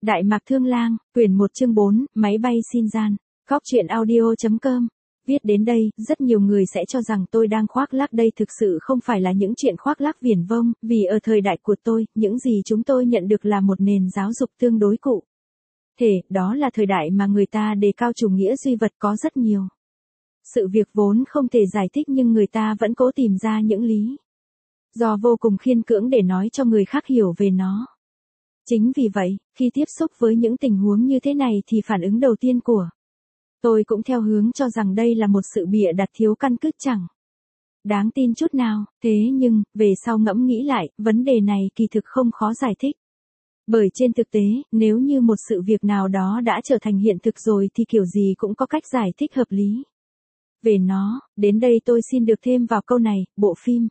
Đại Mạc Thương Lang, quyển 1 chương 4, máy bay xin gian. Góc truyện audio.com. Viết đến đây, rất nhiều người sẽ cho rằng tôi đang khoác lác, đây thực sự không phải là những chuyện khoác lác viển vông, vì ở thời đại của tôi, những gì chúng tôi nhận được là một nền giáo dục tương đối cụ thể, đó là thời đại mà người ta đề cao chủ nghĩa duy vật có rất nhiều sự việc vốn không thể giải thích, nhưng người ta vẫn cố tìm ra những lý do vô cùng khiên cưỡng để nói cho người khác hiểu về nó. Chính vì vậy, khi tiếp xúc với những tình huống như thế này thì phản ứng đầu tiên của tôi cũng theo hướng cho rằng đây là một sự bịa đặt thiếu căn cứ, chẳng đáng tin chút nào. Thế nhưng, về sau ngẫm nghĩ lại, vấn đề này kỳ thực không khó giải thích. Bởi trên thực tế, nếu như một sự việc nào đó đã trở thành hiện thực rồi thì kiểu gì cũng có cách giải thích hợp lý về nó. Đến đây tôi xin được thêm vào câu này, bộ phim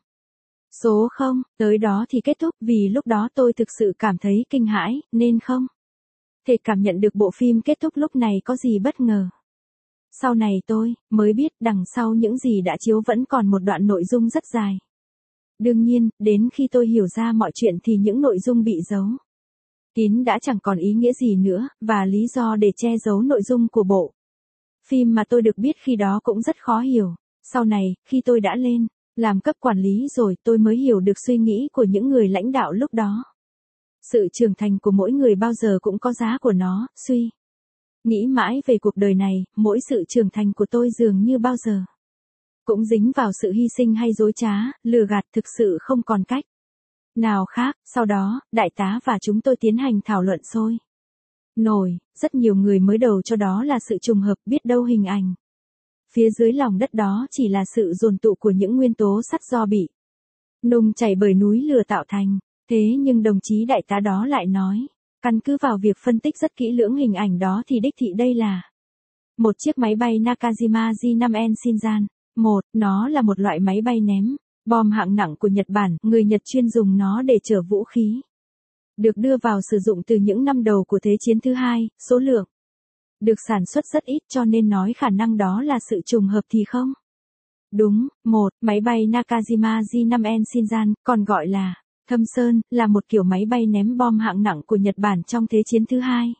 số 0, tới đó thì kết thúc, vì lúc đó tôi thực sự cảm thấy kinh hãi, nên không thể cảm nhận được bộ phim kết thúc lúc này có gì bất ngờ. Sau này tôi mới biết đằng sau những gì đã chiếu vẫn còn một đoạn nội dung rất dài. Đương nhiên, đến khi tôi hiểu ra mọi chuyện thì những nội dung bị giấu kín đã chẳng còn ý nghĩa gì nữa, và lý do để che giấu nội dung của bộ phim mà tôi được biết khi đó cũng rất khó hiểu. Sau này, khi tôi đã lên làm cấp quản lý rồi, tôi mới hiểu được suy nghĩ của những người lãnh đạo lúc đó. Sự trưởng thành của mỗi người bao giờ cũng có giá của nó. Suy nghĩ mãi về cuộc đời này, mỗi sự trưởng thành của tôi dường như bao giờ cũng dính vào sự hy sinh hay dối trá, lừa gạt, thực sự không còn cách nào khác. Sau đó, đại tá và chúng tôi tiến hành thảo luận sôi nổi. Rất nhiều người mới đầu cho đó là sự trùng hợp, biết đâu hình ảnh phía dưới lòng đất đó chỉ là sự dồn tụ của những nguyên tố sắt do bị nung chảy bởi núi lửa tạo thành. Thế nhưng đồng chí đại tá đó lại nói, căn cứ vào việc phân tích rất kỹ lưỡng hình ảnh đó thì đích thị đây là một chiếc máy bay Nakajima J5N Shinjan. Nó là một loại máy bay ném bom hạng nặng của Nhật Bản, người Nhật chuyên dùng nó để chở vũ khí. Được đưa vào sử dụng từ những năm đầu của Thế chiến thứ hai, số lượng được sản xuất rất ít, cho nên nói khả năng đó là sự trùng hợp thì không đúng. Máy bay Nakajima J5N Shinjan, còn gọi là Thâm Sơn, là một kiểu máy bay ném bom hạng nặng của Nhật Bản trong Thế chiến thứ hai.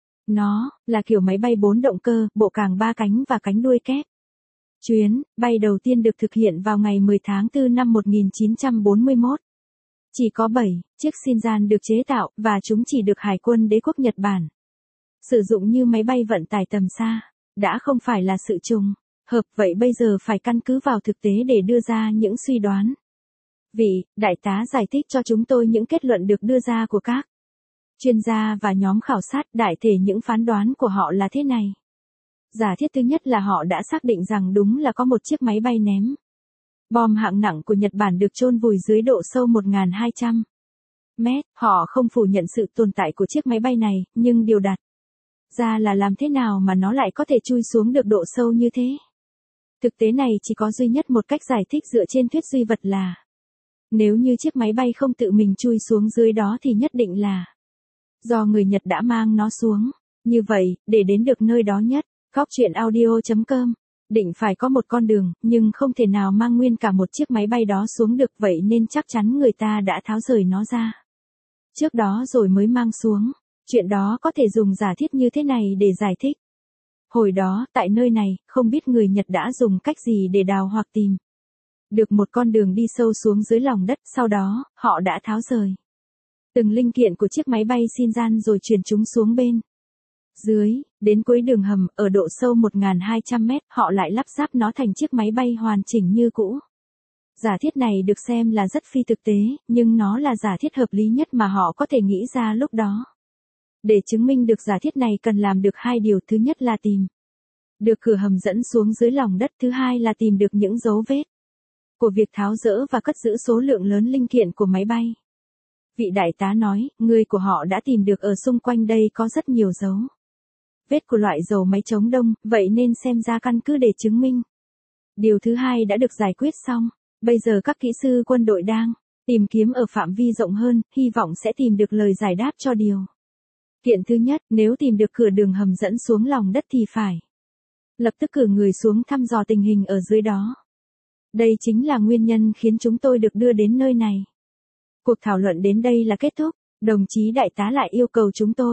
Nó là kiểu máy bay 4 động cơ, bộ càng 3 cánh và cánh đuôi kép. Chuyến bay đầu tiên được thực hiện vào ngày 10 tháng 4 năm 1941. Chỉ có 7 chiếc Shinjan được chế tạo, và chúng chỉ được Hải quân Đế quốc Nhật Bản sử dụng như máy bay vận tải tầm xa. Đã không phải là sự trùng hợp, vậy bây giờ phải căn cứ vào thực tế để đưa ra những suy đoán. Vị đại tá giải thích cho chúng tôi những kết luận được đưa ra của các chuyên gia và nhóm khảo sát. Đại thể những phán đoán của họ là thế này. Giả thiết thứ nhất là họ đã xác định rằng đúng là có một chiếc máy bay ném bom hạng nặng của Nhật Bản được chôn vùi dưới độ sâu 1.200 mét. Họ không phủ nhận sự tồn tại của chiếc máy bay này, nhưng điều đặt ra là làm thế nào mà nó lại có thể chui xuống được độ sâu như thế. Thực tế này chỉ có duy nhất một cách giải thích dựa trên thuyết duy vật là nếu như chiếc máy bay không tự mình chui xuống dưới đó thì nhất định là do người Nhật đã mang nó xuống. Như vậy, để đến được nơi đó nhất, góc truyện audio.com định phải có một con đường, nhưng không thể nào mang nguyên cả một chiếc máy bay đó xuống được, vậy nên chắc chắn người ta đã tháo rời nó ra trước đó rồi mới mang xuống. Chuyện đó có thể dùng giả thiết như thế này để giải thích. Hồi đó, tại nơi này, không biết người Nhật đã dùng cách gì để đào hoặc tìm được một con đường đi sâu xuống dưới lòng đất. Sau đó, họ đã tháo rời từng linh kiện của chiếc máy bay Shinjan rồi chuyển chúng xuống bên dưới. Đến cuối đường hầm, ở độ sâu 1.200 mét, họ lại lắp ráp nó thành chiếc máy bay hoàn chỉnh như cũ. Giả thiết này được xem là rất phi thực tế, nhưng nó là giả thiết hợp lý nhất mà họ có thể nghĩ ra lúc đó. Để chứng minh được giả thiết này cần làm được hai điều. Thứ nhất là tìm được cửa hầm dẫn xuống dưới lòng đất. Thứ hai là tìm được những dấu vết của việc tháo dỡ và cất giữ số lượng lớn linh kiện của máy bay. Vị đại tá nói, người của họ đã tìm được ở xung quanh đây có rất nhiều dấu vết của loại dầu máy chống đông, vậy nên xem ra căn cứ để chứng minh. Điều thứ hai đã được giải quyết xong. Bây giờ các kỹ sư quân đội đang tìm kiếm ở phạm vi rộng hơn, hy vọng sẽ tìm được lời giải đáp cho điều kiện thứ nhất. Nếu tìm được cửa đường hầm dẫn xuống lòng đất thì phải lập tức cử người xuống thăm dò tình hình ở dưới đó. Đây chính là nguyên nhân khiến chúng tôi được đưa đến nơi này. Cuộc thảo luận đến đây là kết thúc. Đồng chí đại tá lại yêu cầu chúng tôi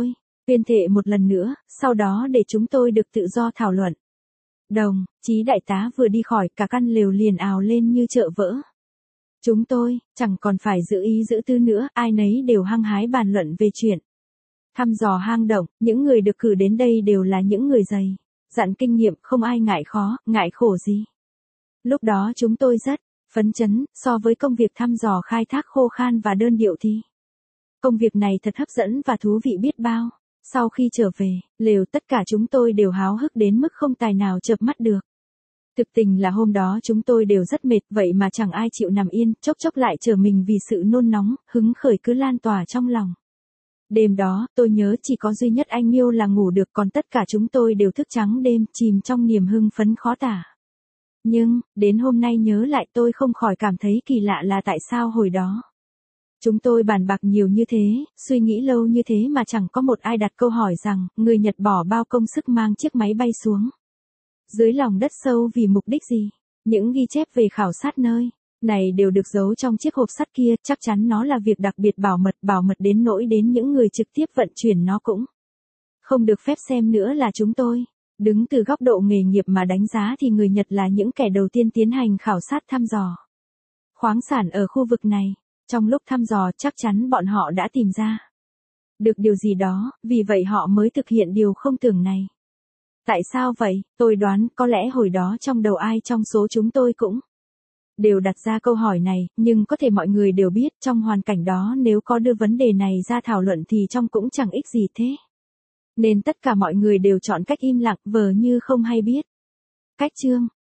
Tuyên thệ một lần nữa, sau đó để chúng tôi được tự do thảo luận. Đồng chí đại tá vừa đi khỏi, cả căn lều liền ào lên như chợ vỡ. Chúng tôi, chẳng còn phải giữ ý giữ tư nữa, ai nấy đều hăng hái bàn luận về chuyện thăm dò hang động, những người được cử đến đây đều là những người dày dặn kinh nghiệm, không ai ngại khó, ngại khổ gì. Lúc đó chúng tôi rất phấn chấn, so với công việc thăm dò khai thác khô khan và đơn điệu thì công việc này thật hấp dẫn và thú vị biết bao. Sau khi trở về, lều tất cả chúng tôi đều háo hức đến mức không tài nào chợp mắt được. Thực tình là hôm đó chúng tôi đều rất mệt, vậy mà chẳng ai chịu nằm yên, chốc chốc lại trở mình vì sự nôn nóng, hứng khởi cứ lan tỏa trong lòng. Đêm đó, tôi nhớ chỉ có duy nhất anh Miêu là ngủ được, còn tất cả chúng tôi đều thức trắng đêm, chìm trong niềm hưng phấn khó tả. Nhưng, đến hôm nay nhớ lại tôi không khỏi cảm thấy kỳ lạ là tại sao hồi đó chúng tôi bàn bạc nhiều như thế, suy nghĩ lâu như thế mà chẳng có một ai đặt câu hỏi rằng, người Nhật bỏ bao công sức mang chiếc máy bay xuống dưới lòng đất sâu vì mục đích gì. Những ghi chép về khảo sát nơi này đều được giấu trong chiếc hộp sắt kia, chắc chắn nó là việc đặc biệt bảo mật đến nỗi đến những người trực tiếp vận chuyển nó cũng không được phép xem nữa. Là chúng tôi đứng từ góc độ nghề nghiệp mà đánh giá thì người Nhật là những kẻ đầu tiên tiến hành khảo sát thăm dò khoáng sản ở khu vực này. Trong lúc thăm dò chắc chắn bọn họ đã tìm ra được điều gì đó, vì vậy họ mới thực hiện điều không tưởng này. Tại sao vậy? Tôi đoán có lẽ hồi đó trong đầu ai trong số chúng tôi cũng đều đặt ra câu hỏi này, nhưng có thể mọi người đều biết trong hoàn cảnh đó nếu có đưa vấn đề này ra thảo luận thì trong cũng chẳng ích gì thế. Nên tất cả mọi người đều chọn cách im lặng, vờ như không hay biết. Cách chương